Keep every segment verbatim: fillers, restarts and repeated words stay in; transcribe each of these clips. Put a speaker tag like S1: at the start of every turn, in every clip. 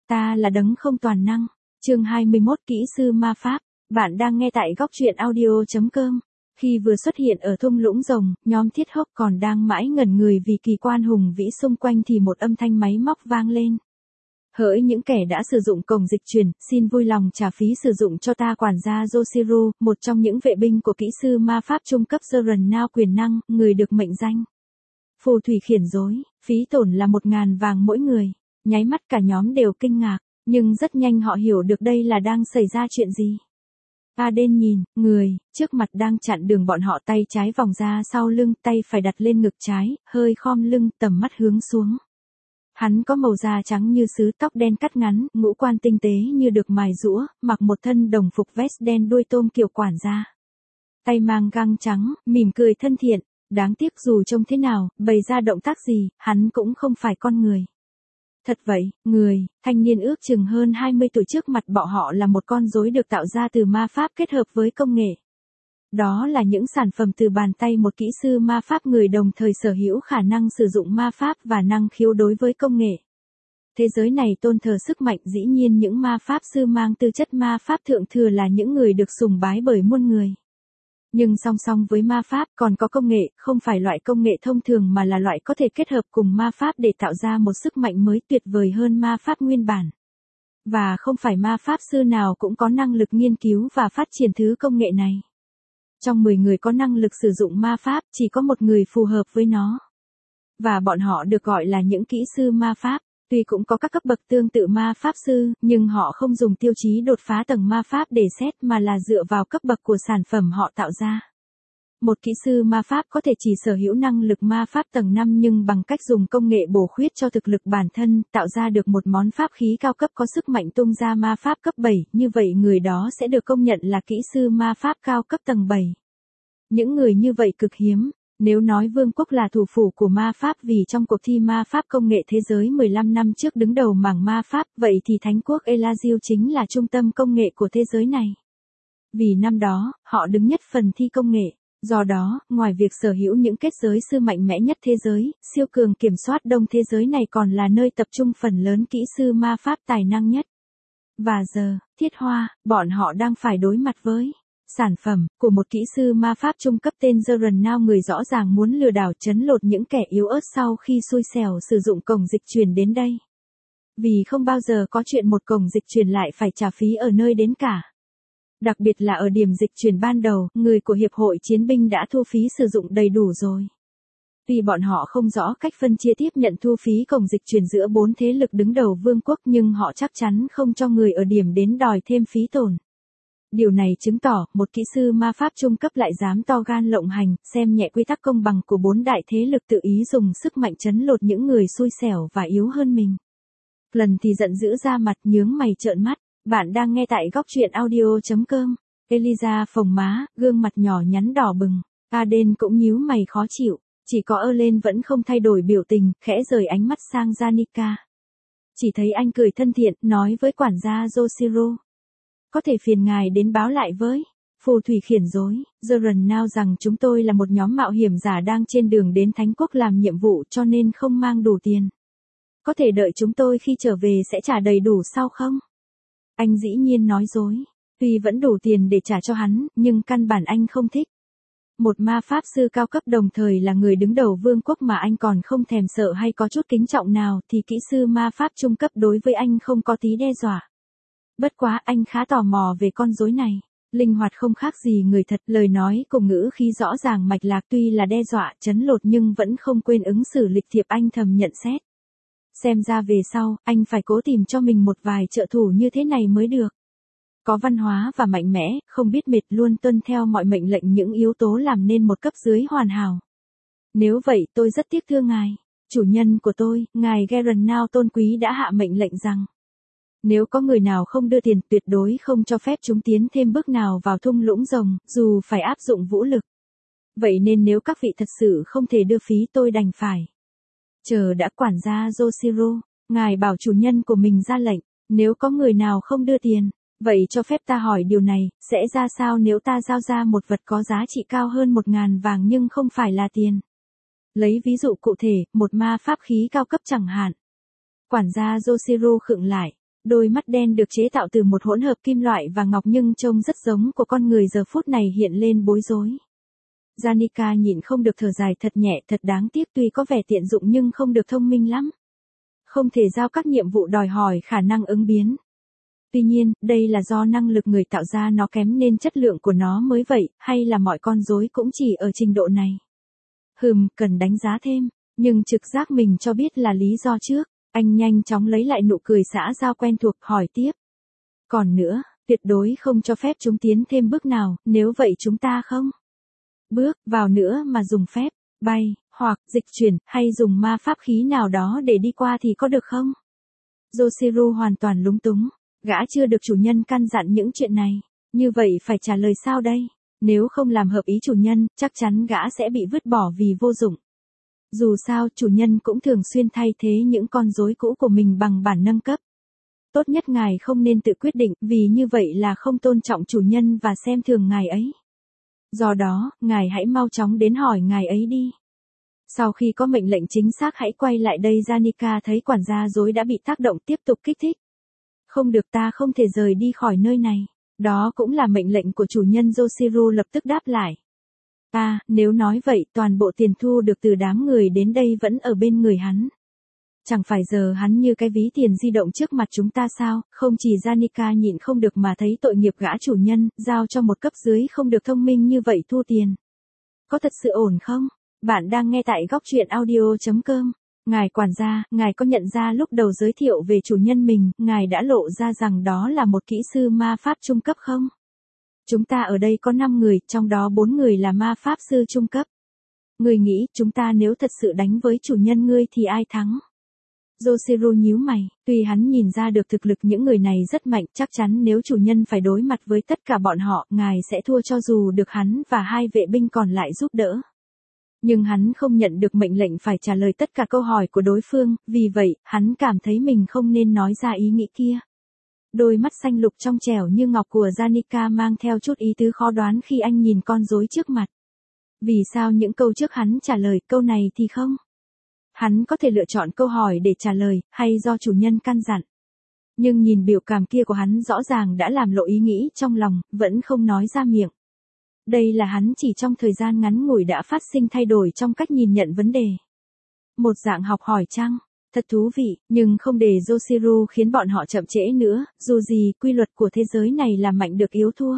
S1: Ta là đấng không toàn năng. Chương hai mươi mốt Kỹ sư ma pháp. Bạn đang nghe tại góc truyện audio chấm com. Khi vừa xuất hiện ở thung lũng rồng, nhóm Thiết Hốc còn đang mãi ngẩn người vì kỳ quan hùng vĩ xung quanh thì một âm thanh máy móc vang lên. Hỡi những kẻ đã sử dụng cổng dịch chuyển, xin vui lòng trả phí sử dụng cho ta quản gia Joshiru, một trong những vệ binh của kỹ sư ma pháp trung cấp Zerranao quyền năng, người được mệnh danh phù thủy khiển rối, phí tổn là một ngàn vàng mỗi người. Nháy mắt cả nhóm đều kinh ngạc, nhưng rất nhanh họ hiểu được đây là đang xảy ra chuyện gì. Aden nhìn, người trước mặt đang chặn đường bọn họ, tay trái vòng ra sau lưng, tay phải đặt lên ngực trái, hơi khom lưng, tầm mắt hướng xuống. Hắn có màu da trắng như sứ, tóc đen cắt ngắn, ngũ quan tinh tế như được mài rũa, mặc một thân đồng phục vest đen đuôi tôm kiểu quản gia. Tay mang găng trắng, mỉm cười thân thiện, đáng tiếc dù trông thế nào, bày ra động tác gì, hắn cũng không phải con người. Thật vậy, người, thanh niên ước chừng hơn hai mươi tuổi trước mặt bọn họ là một con rối được tạo ra từ ma pháp kết hợp với công nghệ. Đó là những sản phẩm từ bàn tay một kỹ sư ma pháp người đồng thời sở hữu khả năng sử dụng ma pháp và năng khiếu đối với công nghệ. Thế giới này tôn thờ sức mạnh, dĩ nhiên những ma pháp sư mang tư chất ma pháp thượng thừa là những người được sùng bái bởi muôn người. Nhưng song song với ma pháp còn có công nghệ, không phải loại công nghệ thông thường mà là loại có thể kết hợp cùng ma pháp để tạo ra một sức mạnh mới tuyệt vời hơn ma pháp nguyên bản. Và không phải ma pháp sư nào cũng có năng lực nghiên cứu và phát triển thứ công nghệ này. Trong mười người có năng lực sử dụng ma pháp, chỉ có một người phù hợp với nó. Và bọn họ được gọi là những kỹ sư ma pháp. Tuy cũng có các cấp bậc tương tự ma pháp sư, nhưng họ không dùng tiêu chí đột phá tầng ma pháp để xét mà là dựa vào cấp bậc của sản phẩm họ tạo ra. Một kỹ sư ma pháp có thể chỉ sở hữu năng lực ma pháp tầng năm nhưng bằng cách dùng công nghệ bổ khuyết cho thực lực bản thân, tạo ra được một món pháp khí cao cấp có sức mạnh tung ra ma pháp cấp bảy, như vậy người đó sẽ được công nhận là kỹ sư ma pháp cao cấp tầng bảy. Những người như vậy cực hiếm. Nếu nói Vương quốc là thủ phủ của ma pháp vì trong cuộc thi ma pháp công nghệ thế giới mười lăm năm trước đứng đầu mảng ma pháp, vậy thì Thánh quốc Elazil chính là trung tâm công nghệ của thế giới này. Vì năm đó, họ đứng nhất phần thi công nghệ. Do đó, ngoài việc sở hữu những kết giới sư mạnh mẽ nhất thế giới, siêu cường kiểm soát đông thế giới này còn là nơi tập trung phần lớn kỹ sư ma pháp tài năng nhất. Và giờ, Thiết Hoa, bọn họ đang phải đối mặt với sản phẩm của một kỹ sư ma pháp trung cấp tên Zerranao, người rõ ràng muốn lừa đảo trấn lột những kẻ yếu ớt sau khi xui xẻo sử dụng cổng dịch chuyển đến đây. Vì không bao giờ có chuyện một cổng dịch chuyển lại phải trả phí ở nơi đến cả. Đặc biệt là ở điểm dịch chuyển ban đầu, người của Hiệp hội Chiến binh đã thu phí sử dụng đầy đủ rồi. Tuy bọn họ không rõ cách phân chia tiếp nhận thu phí cổng dịch chuyển giữa bốn thế lực đứng đầu vương quốc nhưng họ chắc chắn không cho người ở điểm đến đòi thêm phí tổn. Điều này chứng tỏ một kỹ sư ma pháp trung cấp lại dám to gan lộng hành, xem nhẹ quy tắc công bằng của bốn đại thế lực, tự ý dùng sức mạnh trấn lột những người xui xẻo và yếu hơn mình. Lần thì giận dữ ra mặt, nhướng mày trợn mắt. Bạn đang nghe tại góc truyện audio chấm com. Eliza phồng má, gương mặt nhỏ nhắn đỏ bừng. Aden cũng nhíu mày khó chịu. Chỉ có Erlen vẫn không thay đổi biểu tình, khẽ rời ánh mắt sang Janica. Chỉ thấy anh cười thân thiện, nói với quản gia Joshiru. Có thể phiền ngài đến báo lại với phù thủy khiển rối, Zerranao rằng chúng tôi là một nhóm mạo hiểm giả đang trên đường đến Thánh quốc làm nhiệm vụ cho nên không mang đủ tiền. Có thể đợi chúng tôi khi trở về sẽ trả đầy đủ sau không? Anh dĩ nhiên nói dối. Tuy vẫn đủ tiền để trả cho hắn, nhưng căn bản anh không thích. Một ma pháp sư cao cấp đồng thời là người đứng đầu vương quốc mà anh còn không thèm sợ hay có chút kính trọng nào thì kỹ sư ma pháp trung cấp đối với anh không có tí đe dọa. Bất quá anh khá tò mò về con rối này. Linh hoạt không khác gì người thật, lời nói cùng ngữ khí rõ ràng mạch lạc, tuy là đe dọa, trấn lột nhưng vẫn không quên ứng xử lịch thiệp, anh thầm nhận xét. Xem ra về sau, anh phải cố tìm cho mình một vài trợ thủ như thế này mới được. Có văn hóa và mạnh mẽ, không biết mệt, luôn tuân theo mọi mệnh lệnh, những yếu tố làm nên một cấp dưới hoàn hảo. Nếu vậy tôi rất tiếc thưa ngài. Chủ nhân của tôi, ngài Zerranao tôn quý đã hạ mệnh lệnh rằng. Nếu có người nào không đưa tiền, tuyệt đối không cho phép chúng tiến thêm bước nào vào thung lũng rồng, dù phải áp dụng vũ lực. Vậy nên nếu các vị thật sự không thể đưa phí, tôi đành phải. Chờ đã, quản gia Joshiru, ngài bảo chủ nhân của mình ra lệnh, nếu có người nào không đưa tiền, vậy cho phép ta hỏi điều này, sẽ ra sao nếu ta giao ra một vật có giá trị cao hơn một ngàn vàng nhưng không phải là tiền? Lấy ví dụ cụ thể, một ma pháp khí cao cấp chẳng hạn. Quản gia Joshiru khựng lại. Đôi mắt đen được chế tạo từ một hỗn hợp kim loại và ngọc nhưng trông rất giống của con người giờ phút này hiện lên bối rối. Janica nhịn không được thở dài thật nhẹ, thật đáng tiếc, tuy có vẻ tiện dụng nhưng không được thông minh lắm. Không thể giao các nhiệm vụ đòi hỏi khả năng ứng biến. Tuy nhiên, đây là do năng lực người tạo ra nó kém nên chất lượng của nó mới vậy, hay là mọi con rối cũng chỉ ở trình độ này? Hừm, cần đánh giá thêm, nhưng trực giác mình cho biết là lý do trước. Anh nhanh chóng lấy lại nụ cười xã giao quen thuộc, hỏi tiếp. Còn nữa, tuyệt đối không cho phép chúng tiến thêm bước nào, nếu vậy chúng ta không bước vào nữa mà dùng phép bay, hoặc dịch chuyển, hay dùng ma pháp khí nào đó để đi qua thì có được không? Joshiru hoàn toàn lúng túng, gã chưa được chủ nhân căn dặn những chuyện này, như vậy phải trả lời sao đây? Nếu không làm hợp ý chủ nhân, chắc chắn gã sẽ bị vứt bỏ vì vô dụng. Dù sao, chủ nhân cũng thường xuyên thay thế những con rối cũ của mình bằng bản nâng cấp. Tốt nhất ngài không nên tự quyết định, vì như vậy là không tôn trọng chủ nhân và xem thường ngài ấy. Do đó, ngài hãy mau chóng đến hỏi ngài ấy đi. Sau khi có mệnh lệnh chính xác hãy quay lại đây. Janica thấy quản gia rối đã bị tác động tiếp tục kích thích. Không được, ta không thể rời đi khỏi nơi này. Đó cũng là mệnh lệnh của chủ nhân. Joshiru lập tức đáp lại. À, nếu nói vậy, toàn bộ tiền thu được từ đám người đến đây vẫn ở bên người hắn. Chẳng phải giờ hắn như cái ví tiền di động trước mặt chúng ta sao? Không chỉ Janica nhịn không được mà thấy tội nghiệp gã chủ nhân, giao cho một cấp dưới không được thông minh như vậy thu tiền. Có thật sự ổn không? Bạn đang nghe tại góc truyện audio chấm com. Ngài quản gia, ngài có nhận ra lúc đầu giới thiệu về chủ nhân mình, ngài đã lộ ra rằng đó là một kỹ sư ma pháp trung cấp không? Chúng ta ở đây có năm người, trong đó bốn người là ma pháp sư trung cấp. Ngươi nghĩ, chúng ta nếu thật sự đánh với chủ nhân ngươi thì ai thắng? Joshiru nhíu mày, tuy hắn nhìn ra được thực lực những người này rất mạnh, chắc chắn nếu chủ nhân phải đối mặt với tất cả bọn họ, ngài sẽ thua cho dù được hắn và hai vệ binh còn lại giúp đỡ. Nhưng hắn không nhận được mệnh lệnh phải trả lời tất cả câu hỏi của đối phương, vì vậy, hắn cảm thấy mình không nên nói ra ý nghĩ kia. Đôi mắt xanh lục trong trẻo như ngọc của Janica mang theo chút ý tứ khó đoán khi anh nhìn con rối trước mặt. Vì sao những câu trước hắn trả lời, câu này thì không? Hắn có thể lựa chọn câu hỏi để trả lời, hay do chủ nhân căn dặn. Nhưng nhìn biểu cảm kia của hắn rõ ràng đã làm lộ ý nghĩ trong lòng, vẫn không nói ra miệng. Đây là hắn chỉ trong thời gian ngắn ngủi đã phát sinh thay đổi trong cách nhìn nhận vấn đề. Một dạng học hỏi chăng? Thật thú vị, nhưng không để Joshiru khiến bọn họ chậm trễ nữa, dù gì, quy luật của thế giới này là mạnh được yếu thua.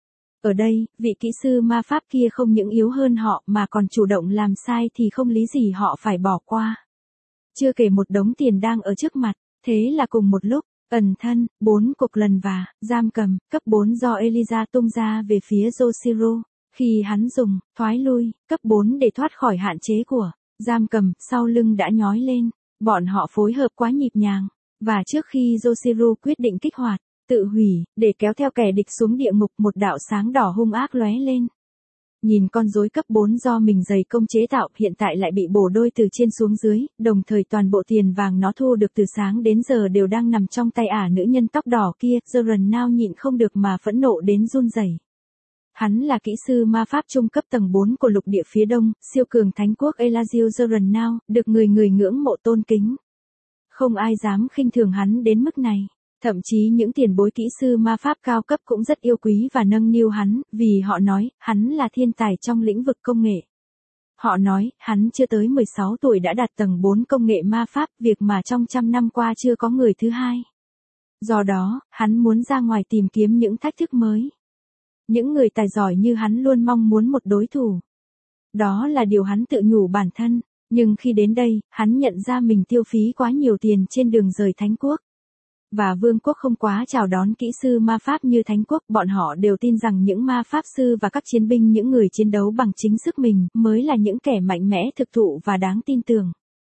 S1: Ở đây, vị kỹ sư ma pháp kia không những yếu hơn họ mà còn chủ động làm sai thì không lý gì họ phải bỏ qua. Chưa kể một đống tiền đang ở trước mặt, thế là cùng một lúc, ẩn thân, bốn cuộc lần và, giam cầm, cấp bốn do Eliza tung ra về phía Joshiru. Khi hắn dùng, thoái lui, cấp bốn để thoát khỏi hạn chế của, giam cầm, sau lưng đã nhói lên. Bọn họ phối hợp quá nhịp nhàng, và trước khi Joshiru quyết định kích hoạt, tự hủy, để kéo theo kẻ địch xuống địa ngục, một đạo sáng đỏ hung ác lóe lên. Nhìn con rối cấp bốn do mình dày công chế tạo hiện tại lại bị bổ đôi từ trên xuống dưới, đồng thời toàn bộ tiền vàng nó thu được từ sáng đến giờ đều đang nằm trong tay ả nữ nhân tóc đỏ kia. Jaren Now nhịn không được mà phẫn nộ đến run rẩy. Hắn là kỹ sư ma pháp trung cấp tầng bốn của lục địa phía đông, siêu cường thánh quốc Elazio Jaren Now, được người người ngưỡng mộ tôn kính. Không ai dám khinh thường hắn đến mức này. Thậm chí những tiền bối kỹ sư ma pháp cao cấp cũng rất yêu quý và nâng niu hắn, vì họ nói, hắn là thiên tài trong lĩnh vực công nghệ. Họ nói, hắn chưa tới mười sáu tuổi đã đạt tầng bốn công nghệ ma pháp, việc mà trong trăm năm qua chưa có người thứ hai. Do đó, hắn muốn ra ngoài tìm kiếm những thách thức mới. Những người tài giỏi như hắn luôn mong muốn một đối thủ. Đó là điều hắn tự nhủ bản thân, nhưng khi đến đây, hắn nhận ra mình tiêu phí quá nhiều tiền trên đường rời Thánh quốc. Và vương quốc không quá chào đón kỹ sư ma pháp như Thánh quốc, bọn họ đều tin rằng những ma pháp sư và các chiến binh, những người chiến đấu bằng chính sức mình, mới là những kẻ mạnh mẽ thực thụ và đáng tin tưởng.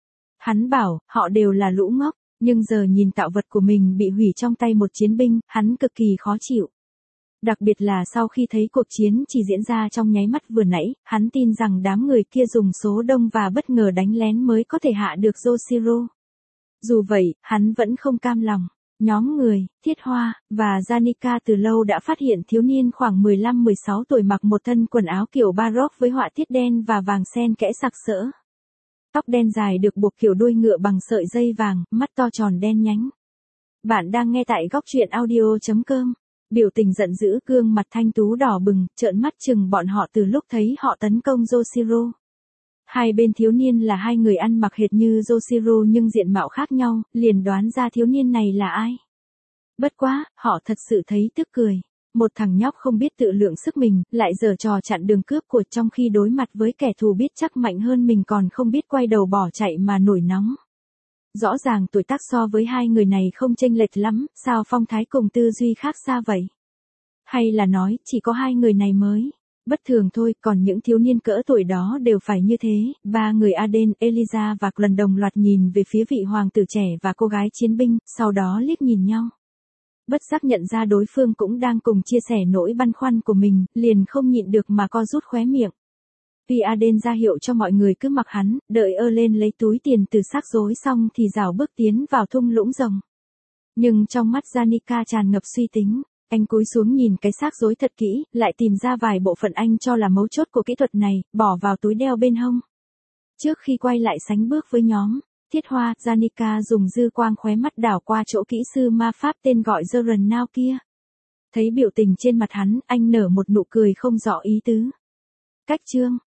S1: Hắn bảo, họ đều là lũ ngốc, nhưng giờ nhìn tạo vật của mình bị hủy trong tay một chiến binh, hắn cực kỳ khó chịu. Đặc biệt là sau khi thấy cuộc chiến chỉ diễn ra trong nháy mắt vừa nãy, hắn tin rằng đám người kia dùng số đông và bất ngờ đánh lén mới có thể hạ được Joshiru. Dù vậy, hắn vẫn không cam lòng. Nhóm người, Thiết Hoa, và Janica từ lâu đã phát hiện thiếu niên khoảng mười lăm mười sáu tuổi mặc một thân quần áo kiểu baroque với họa tiết đen và vàng xen kẽ sặc sỡ. Tóc đen dài được buộc kiểu đuôi ngựa bằng sợi dây vàng, mắt to tròn đen nhánh. Bạn đang nghe tại góc truyện audio chấm com. Biểu tình giận dữ, gương mặt thanh tú đỏ bừng, trợn mắt chừng bọn họ từ lúc thấy họ tấn công Yoshiro. Hai bên thiếu niên là hai người ăn mặc hệt như Yoshiro nhưng diện mạo khác nhau, liền đoán ra thiếu niên này là ai. Bất quá, họ thật sự thấy tức cười. Một thằng nhóc không biết tự lượng sức mình, lại giở trò chặn đường cướp của, trong khi đối mặt với kẻ thù biết chắc mạnh hơn mình còn không biết quay đầu bỏ chạy mà nổi nóng. Rõ ràng tuổi tác so với hai người này không chênh lệch lắm, sao phong thái cùng tư duy khác xa vậy? Hay là nói, chỉ có hai người này mới bất thường thôi, còn những thiếu niên cỡ tuổi đó đều phải như thế. Ba người Aden, Eliza và lần đồng loạt nhìn về phía vị hoàng tử trẻ và cô gái chiến binh, sau đó liếc nhìn nhau. Bất giác nhận ra đối phương cũng đang cùng chia sẻ nỗi băn khoăn của mình, liền không nhịn được mà co rút khóe miệng. Vì Aden ra hiệu cho mọi người cứ mặc hắn, đợi ơ lên lấy túi tiền từ xác rối xong thì rảo bước tiến vào thung lũng rồng. Nhưng trong mắt Janica tràn ngập suy tính, anh cúi xuống nhìn cái xác rối thật kỹ, lại tìm ra vài bộ phận anh cho là mấu chốt của kỹ thuật này, bỏ vào túi đeo bên hông. Trước khi quay lại sánh bước với nhóm Thiết Hoa, Janica dùng dư quang khóe mắt đảo qua chỗ kỹ sư ma pháp tên gọi Zoran Now kia. Thấy biểu tình trên mặt hắn, anh nở một nụ cười không rõ ý tứ. Cách chương